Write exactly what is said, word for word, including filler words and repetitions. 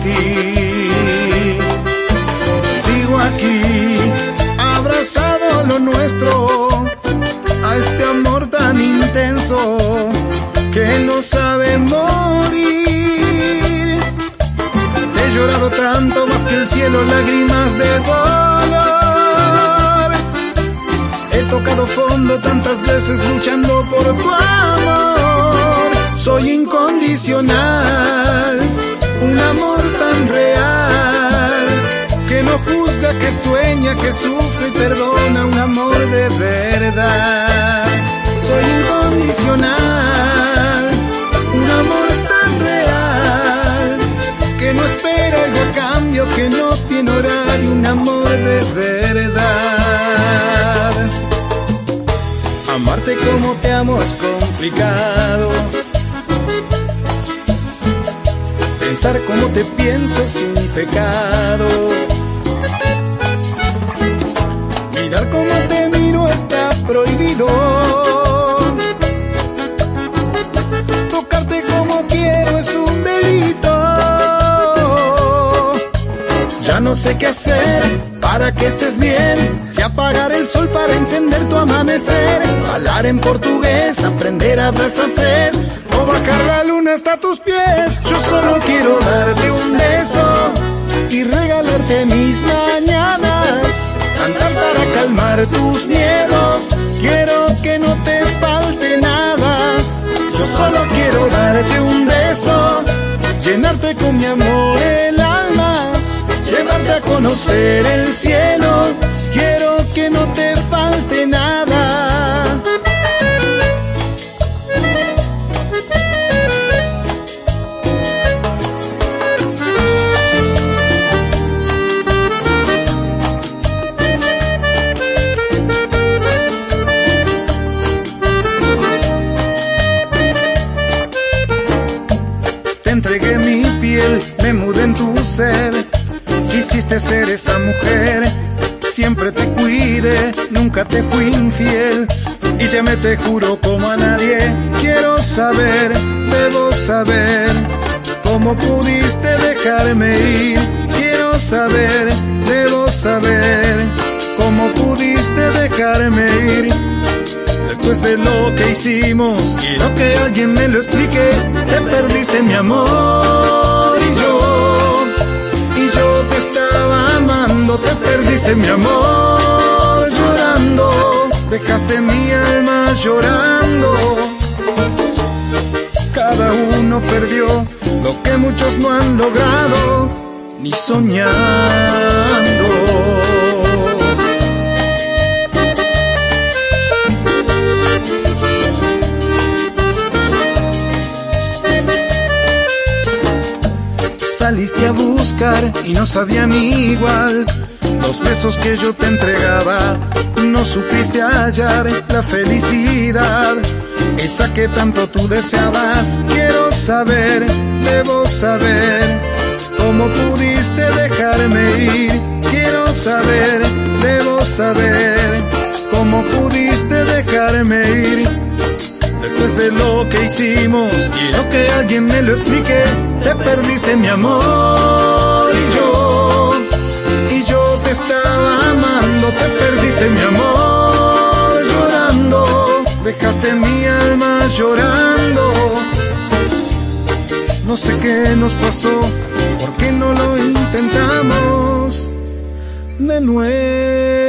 ti. Sigo aquí, abrazado a lo nuestro, a este amor tan intenso que no sabe morir. He llorado tanto más que el cielo, lágrimas de dolor. He tocado fondo tantas veces luchando por tu amor. Soy incondicional, un amor tan real, que no juzga, que sueña, que sufre y perdona, un amor de verdad. Soy incondicional, un amor tan real, que no espera algo a cambio, que no tiene horario, un amor de verdad. Amarte como te amo es complicado, pensar como te pienso es un pecado, mirar como te miro está prohibido, tocarte como quiero es un delito. Ya no sé qué hacer para que estés bien, si apagar el sol para encender tu amanecer, hablar en portugués, aprender a hablar francés, o bajar la luna hasta tus pies. Yo solo quiero darte un beso y regalarte mis mañanas, cantar para calmar tus miedos, quiero que no te falte nada. Yo solo quiero darte un beso, llenarte con mi amor el alma, llevarte a conocer el cielo, quiero que no te falte nada. Te entregué mi piel, me mudé en tu ser, quisiste ser esa mujer, siempre te cuide, nunca te fui infiel, y te amé, te juro, como a nadie. Quiero saber, debo saber, cómo pudiste dejarme ir. Quiero saber, debo saber, cómo pudiste dejarme ir. Después de lo que hicimos, quiero que alguien me lo explique. Te perdiste mi amor y yo, y yo te estaba amando. Te perdiste mi amor llorando, dejaste mi alma llorando. Cada uno perdió lo que muchos no han logrado, ni soñando. Saliste a buscar y no sabían igual los besos que yo te entregaba. No supiste hallar la felicidad, esa que tanto tú deseabas. Quiero saber, debo saber, cómo pudiste dejarme ir. Quiero saber, debo saber, cómo pudiste dejarme ir. Después de lo que hicimos, quiero que alguien me lo explique. Te perdiste mi amor y yo, y yo te estaba amando. Te perdiste mi amor llorando, dejaste mi alma llorando. No sé qué nos pasó, ¿por qué no lo intentamos de nuevo?